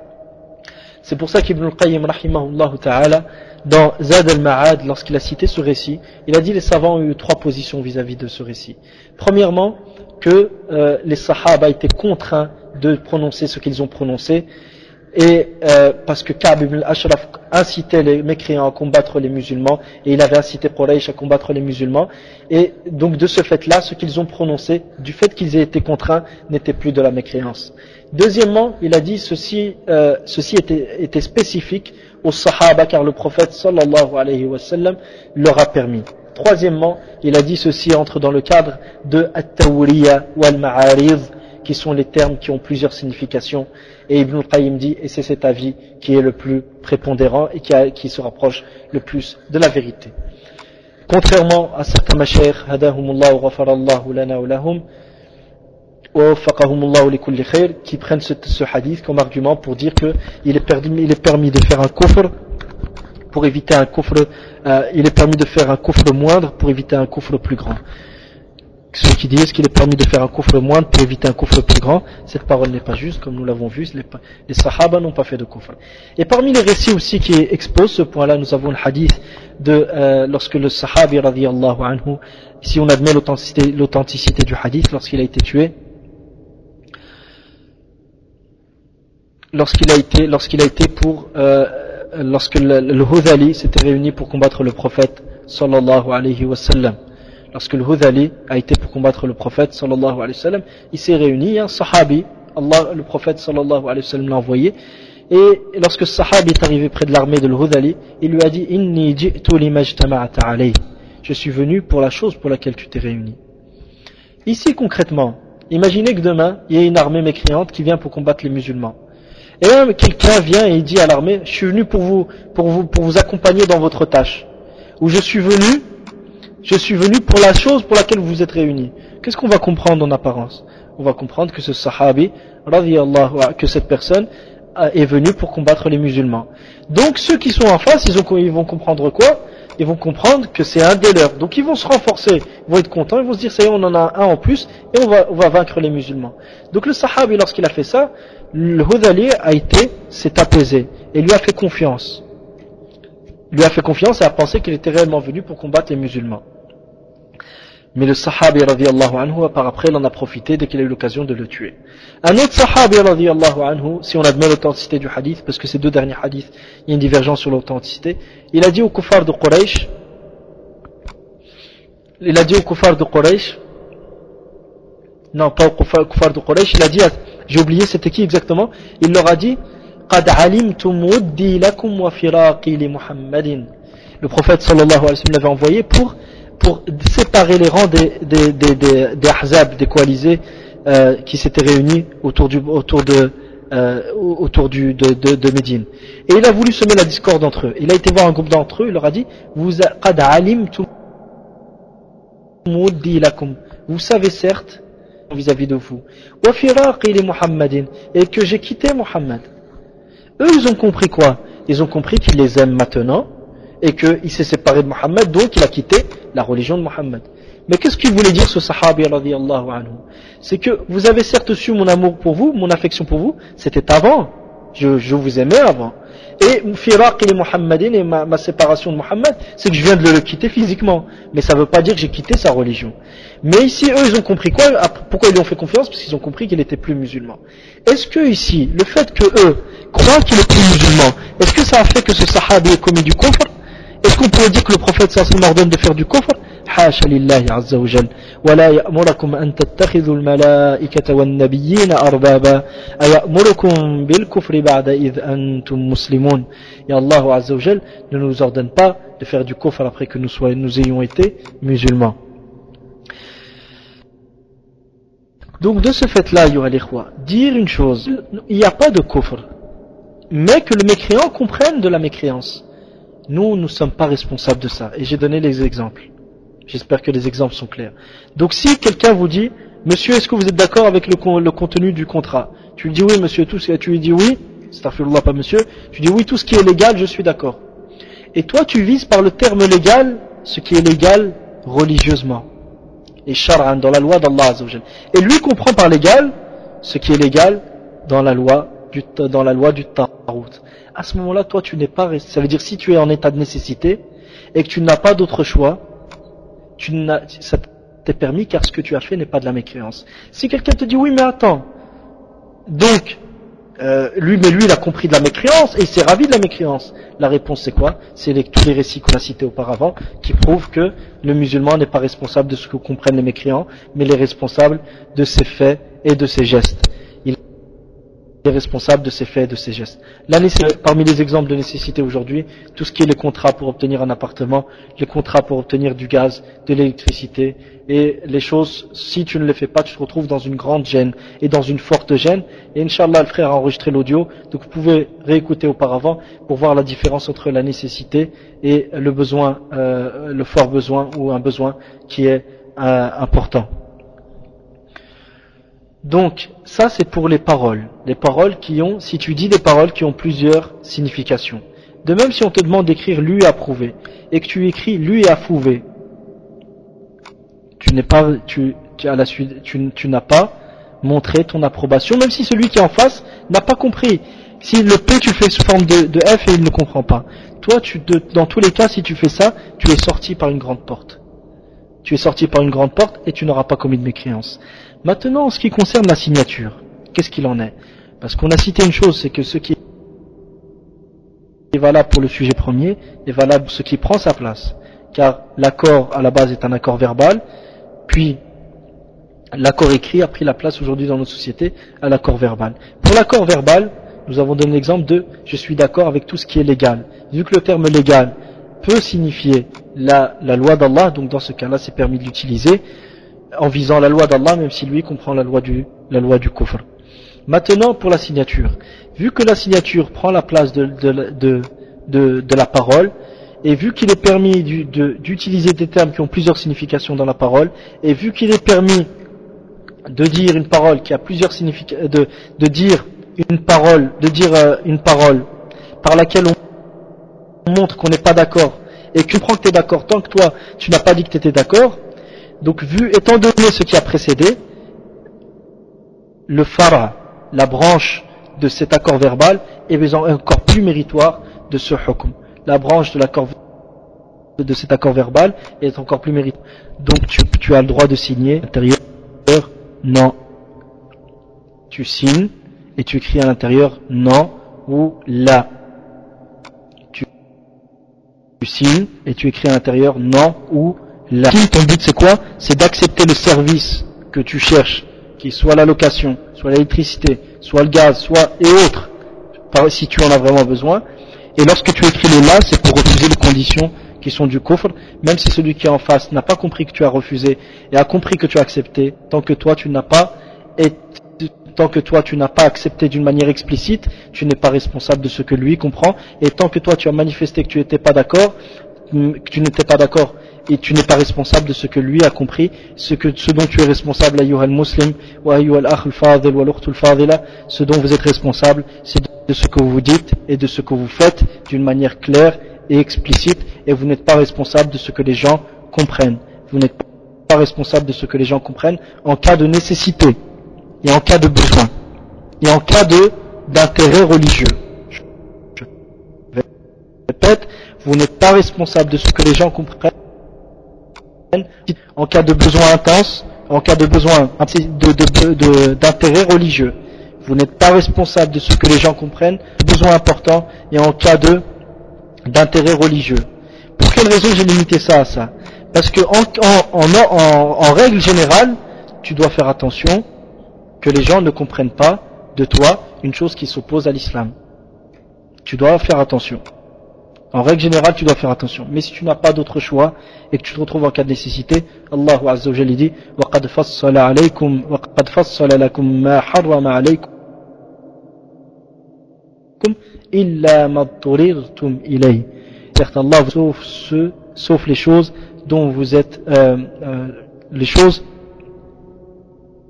dans Zad al-Ma'ad, lorsqu'il a cité ce récit, il a dit les savants ont eu trois positions vis-à-vis de ce récit. Premièrement, que les sahaba étaient contraints de prononcer ce qu'ils ont prononcé, et parce que Ka'b ibn al-Ashraf incitait les mécréants à combattre les musulmans, et il avait incité Quraysh à combattre les musulmans, et donc de ce fait-là, ce qu'ils ont prononcé, du fait qu'ils aient été contraints, n'était plus de la mécréance. Deuxièmement, il a dit ceci était spécifique aux sahaba, car le prophète sallallahu alayhi wa sallam leur a permis. Troisièmement, il a dit ceci entre dans le cadre de at-tawriya wal-ma'arid, qui sont les termes qui ont plusieurs significations. Et Ibn al-Qayyim dit, et c'est cet avis qui est le plus prépondérant et qui se rapproche le plus de la vérité. Contrairement à certains mashayikh, hadahumullah wa ghafarallahu lana wa lahum, wa waffaqahumullahu li kulli khair, qui prennent ce hadith comme argument pour dire que il est permis de faire un kufr pour éviter un kufr, il est permis de faire un kufr moindre pour éviter un kufr plus grand. Ceux qui disent qu'il est permis de faire un kufr moindre pour éviter un kufr plus grand, cette parole n'est pas juste, comme nous l'avons vu, les sahaba n'ont pas fait de kufr. Et parmi les récits aussi qui exposent ce point-là, nous avons le hadith de lorsque le sahabi radiyallahu anhu, si on admet l'authenticité du hadith, lorsqu'il a été tué, lorsque le Hudhali s'était réuni pour combattre le prophète sallallahu alayhi wa sallam. Lorsque le Hudhali a été pour combattre le prophète sallallahu alayhi wa sallam, il s'est réuni, un sahabi, le prophète sallallahu alayhi wa sallam l'a envoyé, et lorsque ce sahabi est arrivé près de l'armée de l'Hudhali, il lui a dit, Inni ji'tu lima ijtama'ata alayhi. Je suis venu pour la chose pour laquelle tu t'es réuni. Ici concrètement, imaginez que demain, il y ait une armée mécréante qui vient pour combattre les musulmans. Et là, quelqu'un vient et il dit à l'armée, je suis venu pour vous accompagner dans votre tâche. Ou je suis venu pour la chose pour laquelle vous vous êtes réunis. Qu'est-ce qu'on va comprendre en apparence? On va comprendre que ce sahabi, que cette personne est venue pour combattre les musulmans. Donc ceux qui sont en face, ils vont comprendre quoi? Ils vont comprendre que c'est un des leurs. Donc ils vont se renforcer, ils vont être contents, ils vont se dire ça y est, on en a un en plus et on va vaincre les musulmans. Donc le sahabi, lorsqu'il a fait ça, le Hudhali s'est apaisé et lui a fait confiance. Lui a fait confiance et a pensé qu'il était réellement venu pour combattre les musulmans. Mais le sahabi radiyallahu anhu, par après, il en a profité dès qu'il a eu l'occasion de le tuer. Un autre sahabi radiyallahu anhu, si on admet l'authenticité du hadith, parce que ces deux derniers hadiths, il y a une divergence sur l'authenticité, il a dit aux kuffar de Quraysh, non pas aux kuffar de Quraysh, il a dit, j'ai oublié c'était qui exactement, il leur a dit, قَدْ عَلِمْتُمْ وُدِّي لَكُمْ وَفِرَاقِي لِمُحَمَّدٍ. Le prophète sallallahu alayhi wa sallam l'avait envoyé pour séparer les rangs des ahzab, des coalisés qui s'étaient réunis autour de Médine. Et il a voulu semer la discorde entre eux. Il a été voir un groupe d'entre eux, il leur a dit, vous savez certes vis-à-vis de vous, et que j'ai quitté Muhammad. Eux, ils ont compris quoi? Ils ont compris qu'il les aime maintenant et qu'il s'est séparé de Muhammad, donc il a quitté la religion de Muhammad. Mais qu'est-ce qu'il voulait dire ce sahabi radiyallahu anhu? C'est que vous avez certes su mon amour pour vous, mon affection pour vous, c'était avant. Je vous aimais avant. Et firaq li Muhammadin, et ma séparation de Muhammad, c'est que je viens de le quitter physiquement. Mais ça ne veut pas dire que j'ai quitté sa religion. Mais ici, eux, ils ont compris quoi? Pourquoi ils lui ont fait confiance? Parce qu'ils ont compris qu'il n'était plus musulman. Est-ce que ici, le fait que eux croient qu'il est plus musulman, est-ce que ça a fait que ce sahabi ait commis du kufr? Est-ce qu'on pourrait dire que le prophète sallallahu alayhi wa sallam ordonne de faire du kufr? حاشا لله عز وجل ولا يأمركم أن تتخذوا الملائكة والنبيين أربابا أيأمركم بالكفر بعد إذ أنتم مسلمون. Et Allah عز وجل ne nous ordonne pas de faire du kufr après que nous ayons été musulmans. Donc de ce fait-là, dire une chose, il n'y a pas de kufr, mais que le mécréant comprenne de la mécréance. Nous ne sommes pas responsables de ça. Et j'ai donné les exemples. J'espère que les exemples sont clairs. Donc si quelqu'un vous dit, monsieur, est-ce que vous êtes d'accord avec le contenu du contrat? Tu lui dis oui monsieur, tu lui dis oui, astaghfirullah, pas monsieur, tu dis oui, tout ce qui est légal, je suis d'accord. Et toi tu vises par le terme légal ce qui est légal religieusement et shar'an, dans la loi d'Allah Azza wa Jal. Et lui comprend par légal ce qui est légal dans la loi du Tarout. À ce moment-là, toi tu n'es pas, ça veut dire si tu es en état de nécessité et que tu n'as pas d'autre choix, ça t'est permis car ce que tu as fait n'est pas de la mécréance. Si quelqu'un te dit oui mais attends, donc lui il a compris de la mécréance et il s'est ravi de la mécréance, la réponse c'est quoi? C'est tous les récits qu'on a cités auparavant qui prouvent que le musulman n'est pas responsable de ce que comprennent les mécréants, mais il est responsable de ses faits et de ses gestes. Il est responsable de ses faits et de ses gestes. Parmi les exemples de nécessité aujourd'hui, tout ce qui est les contrats pour obtenir un appartement, les contrats pour obtenir du gaz, de l'électricité, et les choses, si tu ne les fais pas, tu te retrouves dans une grande gêne et dans une forte gêne. Et Inch'Allah, le frère a enregistré l'audio, donc vous pouvez réécouter auparavant pour voir la différence entre la nécessité et le besoin, le fort besoin ou un besoin qui est important. Donc, ça c'est pour les paroles. Les paroles si tu dis des paroles qui ont plusieurs significations. De même si on te demande d'écrire lu et approuvé, et que tu écris lu et approuvé, tu n'as pas montré ton approbation, même si celui qui est en face n'a pas compris. Si le P tu fais sous forme de F et il ne comprend pas. Toi, dans tous les cas, si tu fais ça, tu es sorti par une grande porte. Tu es sorti par une grande porte et tu n'auras pas commis de mécréance. Maintenant, en ce qui concerne la signature, qu'est-ce qu'il en est? Parce qu'on a cité une chose, c'est que ce qui est valable pour le sujet premier est valable pour ce qui prend sa place. Car l'accord à la base est un accord verbal, puis l'accord écrit a pris la place aujourd'hui dans notre société à l'accord verbal. Pour l'accord verbal, nous avons donné l'exemple de « je suis d'accord avec tout ce qui est légal ». Vu que le terme légal peut signifier la loi d'Allah, donc dans ce cas-là c'est permis de l'utiliser en visant la loi d'Allah, même si lui comprend la loi du kufr. Maintenant pour la signature, vu que la signature prend la place de la parole, et vu qu'il est permis d'utiliser des termes qui ont plusieurs significations dans la parole, et vu qu'il est permis de dire une parole qui a plusieurs significations, de dire une parole par laquelle on montre qu'on n'est pas d'accord, et que tu prends que tu es d'accord tant que toi tu n'as pas dit que tu étais d'accord. Donc étant donné ce qui a précédé, le fara, la branche de cet accord verbal, est encore plus méritoire de ce hukm. La branche de cet accord verbal est encore plus méritoire. Donc tu as le droit de signer à l'intérieur non. Tu signes et tu écris à l'intérieur non ou la. Tu signes et tu écris à l'intérieur non ou la. Ton but c'est quoi? C'est d'accepter le service que tu cherches, qui soit la location, soit l'électricité, soit le gaz, soit et autres, si tu en as vraiment besoin. Et lorsque tu écris le la, c'est pour refuser les conditions qui sont du kufr, même si celui qui est en face n'a pas compris que tu as refusé et a compris que tu as accepté, tant que toi tu n'as pas accepté d'une manière explicite, tu n'es pas responsable de ce que lui comprend, et tant que toi tu as manifesté que tu n'étais pas d'accord, et tu n'es pas responsable de ce que lui a compris. Ce dont tu es responsable, ayyuhal muslim wa ayyuhal akh al-fadil wa l'ukhtu al-fadila, ce dont vous êtes responsable, c'est de ce que vous dites et de ce que vous faites d'une manière claire et explicite, et vous n'êtes pas responsable de ce que les gens comprennent. Vous n'êtes pas responsable de ce que les gens comprennent en cas de nécessité et en cas de besoin et en cas d'intérêt religieux. Je répète, vous n'êtes pas responsable de ce que les gens comprennent en cas de besoin intense, en cas de besoin d'intérêt religieux. Vous n'êtes pas responsable de ce que les gens comprennent, besoin important, et en cas d'intérêt religieux. Pour quelle raison j'ai limité ça à ça? Parce que en règle générale, tu dois faire attention que les gens ne comprennent pas de toi une chose qui s'oppose à l'islam. Tu dois faire attention. En règle générale, tu dois faire attention. Mais si tu n'as pas d'autre choix et que tu te retrouves en cas de nécessité, Allah Azza wa Jalla dit وَقَدْ فَصَّلَ لَكُمْ مَا حَرَّمَ عَلَيْكُمْ إِلَّا مَا اضْطُرِرْتُمْ إِلَيْهِ. Certes, Allah sauf les choses dont vous êtes les choses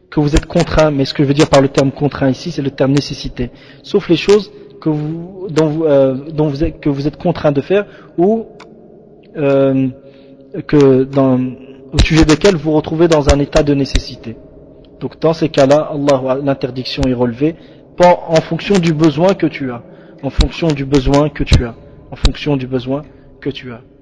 que vous êtes contraint, mais ce que je veux dire par le terme contraint ici, c'est le terme nécessité, sauf les choses que vous êtes contraint de faire ou au sujet desquels vous vous retrouvez dans un état de nécessité. Donc dans ces cas-là, l'interdiction est relevée en fonction du besoin que tu as. En fonction du besoin que tu as. En fonction du besoin que tu as.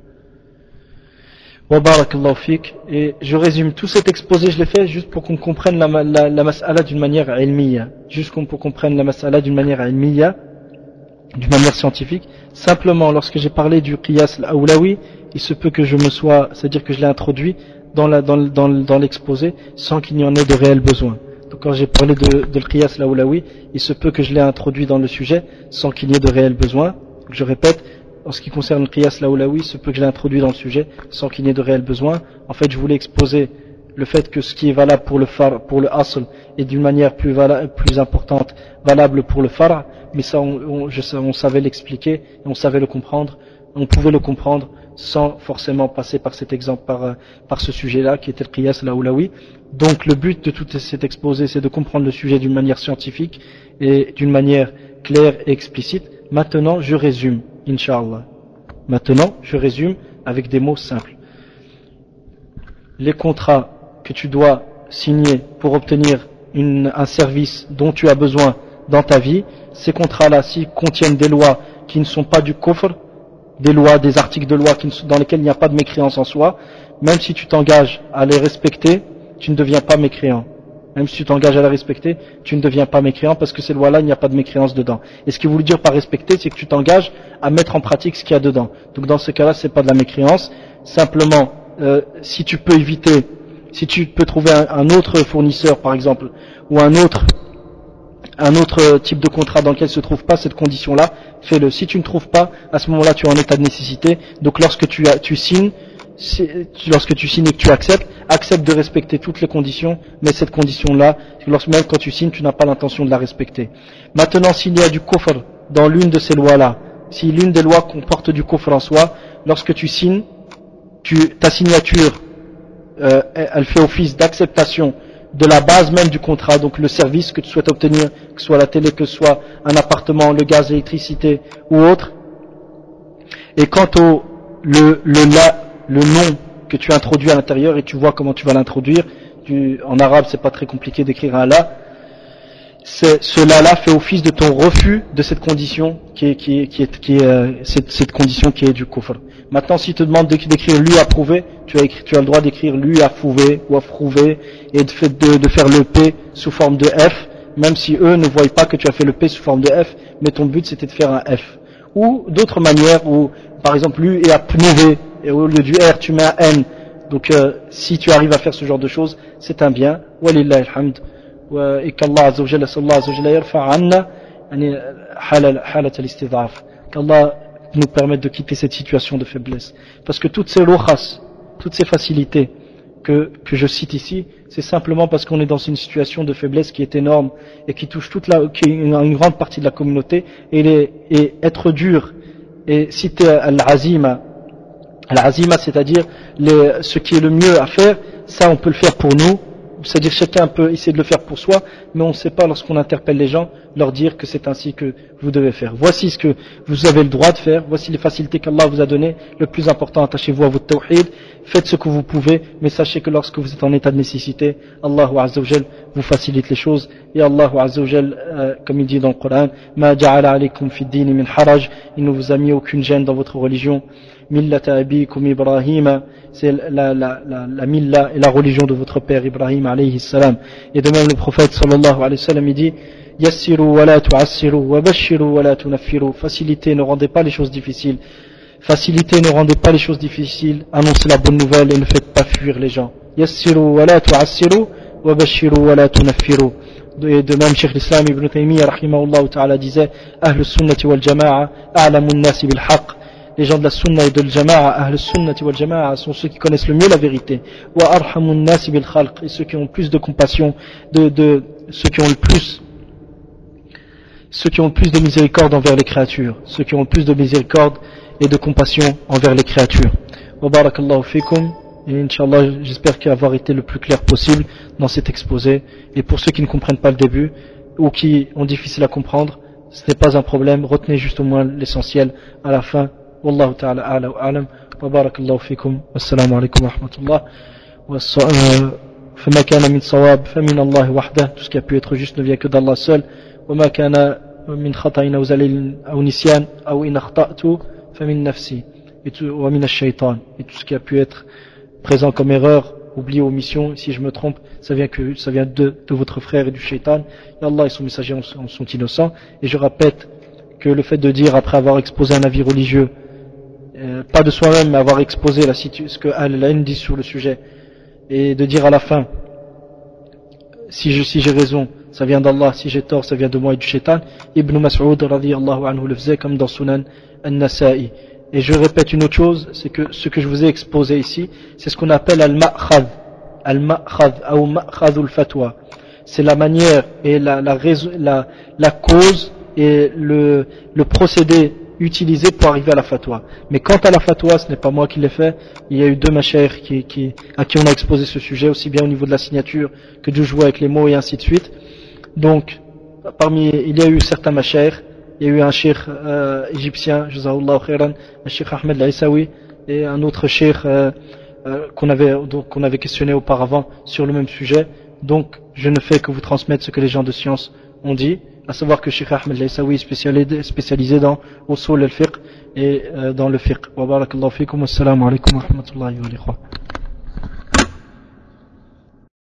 Wa barakallahu fik. Et je résume tout cet exposé, je l'ai fait juste pour qu'on comprenne la mas'ala d'une manière ilmiya. Juste pour qu'on comprenne la mas'ala d'une manière ilmiya, d'une manière scientifique. Simplement, lorsque j'ai parlé du qiyas al-awlawi, il se peut que c'est-à-dire que je l'ai introduit dans l'exposé sans qu'il n'y en ait de réel besoin. Donc quand j'ai parlé de l'qiyas al-awlawi, il se peut que je l'ai introduit dans le sujet sans qu'il y ait de réel besoin. Donc je répète, en ce qui concerne le qiyas al-awlawi, il se peut que je l'ai introduit dans le sujet sans qu'il n'y ait de réel besoin. En fait, je voulais exposer le fait que ce qui est valable pour le asl est d'une manière plus importante valable pour le far', mais ça on savait l'expliquer et on savait le comprendre, on pouvait le comprendre sans forcément passer par cet exemple, par ce sujet-là qui était le qiyas al-awlawi. Donc le but de tout cet exposé, c'est de comprendre le sujet d'une manière scientifique et d'une manière claire et explicite. Maintenant, je résume, Inch'Allah. Maintenant, je résume avec des mots simples. Les contrats que tu dois signer pour obtenir un service dont tu as besoin dans ta vie, ces contrats-là, s'ils contiennent des lois qui ne sont pas du kufr, des lois, des articles de loi dans lesquels il n'y a pas de mécréance en soi, même si tu t'engages à les respecter, tu ne deviens pas mécréant. Même si tu t'engages à les respecter, tu ne deviens pas mécréant parce que ces lois-là, il n'y a pas de mécréance dedans. Et ce qu'il voulait dire par respecter, c'est que tu t'engages à mettre en pratique ce qu'il y a dedans. Donc dans ce cas-là, c'est pas de la mécréance. Simplement, si tu peux trouver un autre fournisseur, par exemple, ou un autre type de contrat dans lequel se trouve pas cette condition-là, fais-le. Si tu ne trouves pas, à ce moment-là, tu es en état de nécessité. Donc lorsque tu signes et que tu accepte de respecter toutes les conditions, mais cette condition-là, même quand tu signes, tu n'as pas l'intention de la respecter. Maintenant, s'il y a du kufr dans l'une de ces lois-là, si l'une des lois comporte du kufr en soi, lorsque tu signes, ta signature, elle fait office d'acceptation de la base même du contrat, donc le service que tu souhaites obtenir, que ce soit la télé, que ce soit un appartement, le gaz, l'électricité ou autre. Et quant au le nom que tu introduis à l'intérieur, et tu vois comment tu vas l'introduire, en arabe c'est pas très compliqué d'écrire un la, cela fait office de ton refus de cette condition cette condition qui est du kufr. Maintenant, s'il te demande d'écrire lui approuvé, tu as le droit d'écrire lui approuvé ou approuvé et de faire le P sous forme de F, même si eux ne voient pas que tu as fait le P sous forme de F, mais ton but c'était de faire un F. Ou d'autres manières où, par exemple, lui est approuvé et au lieu du R tu mets un N. Donc si tu arrives à faire ce genre de choses, c'est un bien. Walillahi alhamd. Et qu'Allah Azza wa Jalla yarfa anna halat al-istid'af. Qu'Allah nous permette de quitter cette situation de faiblesse. Parce que toutes ces rokhas, toutes ces facilités que je cite ici, c'est simplement parce qu'on est dans une situation de faiblesse qui est énorme et qui touche une grande partie de la communauté, et être dur et citer al-azima, c'est-à-dire ce qui est le mieux à faire, ça on peut le faire pour nous. C'est-à-dire chacun peut essayer de le faire pour soi, mais on ne sait pas, lorsqu'on interpelle les gens, leur dire que c'est ainsi que vous devez faire. Voici ce que vous avez le droit de faire, voici les facilités qu'Allah vous a données. Le plus important, attachez-vous à votre tawhid, faites ce que vous pouvez, mais sachez que lorsque vous êtes en état de nécessité, Allah Azza wa Jal vous facilite les choses. Et Allah Azza wa Jal, comme il dit dans le Coran, Ma ja'ala alaykum fi ddini min haraj, il ne vous a mis aucune gêne dans votre religion. Millata abikum Ibrahim, c'est la milla et la religion de votre père Ibrahim alayhi salam. Et de même le prophète sallallahu alayhi wa sallam, il dit Yassiru wa la tu'assiru wa bashiru wa la tunaffiru. Facilitez, ne rendez pas les choses difficiles. Facilitez, ne rendez pas les choses difficiles. Annoncez la bonne nouvelle et ne faites pas fuir les gens. Yassiru wa la tu'assiru wa bashiru wa la tunaffiru. Et de même, Cheikh l'Islam Ibn Taymiyyah rahimahullah ta'ala disait Ahlus sunnati wal jama'a a'lamun nasi bil haqq. Les gens de la sunna et de l'jama'a, ahl sunnati wal jama'a, sont ceux qui connaissent le mieux la vérité. Wa arhamun nasi bil khalq, et ceux qui ont le plus de compassion, ceux qui ont le plus de miséricorde envers les créatures, ceux qui ont le plus de miséricorde et de compassion envers les créatures. Wa barakallahu fikum. Et Inch'Allah, j'espère qu'avoir été le plus clair possible dans cet exposé. Et pour ceux qui ne comprennent pas le début, ou qui ont difficile à comprendre, ce n'est pas un problème, retenez juste au moins l'essentiel à la fin. Wallahu ta'ala a'la wa a'lam, wa barakallahu fikum, wassalamu alaikum wa rahmatullah. فما كان من صواب فمن الله وحده, tout ce qui a pu être juste ne vient que d'Allah seul. وما كان من خطأ أو زلل أو نسيان أو إن أخطأت فمن نفسي ومن الشيطان, et tout ce qui a pu être présent comme erreur, oublié, omission, si je me trompe, ça vient de votre frère et du shaitan. Et Allah et son messager sont innocents. Et je répète que le fait de dire, après avoir exposé un avis religieux, pas de soi-même, mais avoir exposé ce que Al-Ain dit sur le sujet, et de dire à la fin, si j'ai raison, ça vient d'Allah, si j'ai tort, ça vient de moi et du shaitan. Ibn Mas'ud radiyallahu anhu le faisait, comme dans Sunan An-Nasa'i. Et je répète une autre chose, c'est que ce que je vous ai exposé ici, c'est ce qu'on appelle al-ma'khadh, ou ma'khadh al-fatwa. C'est la manière et la cause et le procédé utilisé pour arriver à la fatwa. Mais quant à la fatwa, ce n'est pas moi qui l'ai fait. Il y a eu deux mashayikh à qui on a exposé ce sujet, aussi bien au niveau de la signature que du jouer avec les mots et ainsi de suite. Donc, il y a eu certains mashayikh. Il y a eu un cheikh égyptien, Jazahullah khairan, un cheikh Ahmed al-Aissaoui, et un autre cheikh qu'on avait questionné auparavant sur le même sujet. Donc, je ne fais que vous transmettre ce que les gens de science ont dit, à savoir que cheikh Ahmed al-Aissaoui est spécialisé dans usul al-fiqh et dans le fiqh. Wa barakallahu fikum, assalamu alaikum wa rahmatullahi wa barakatuh.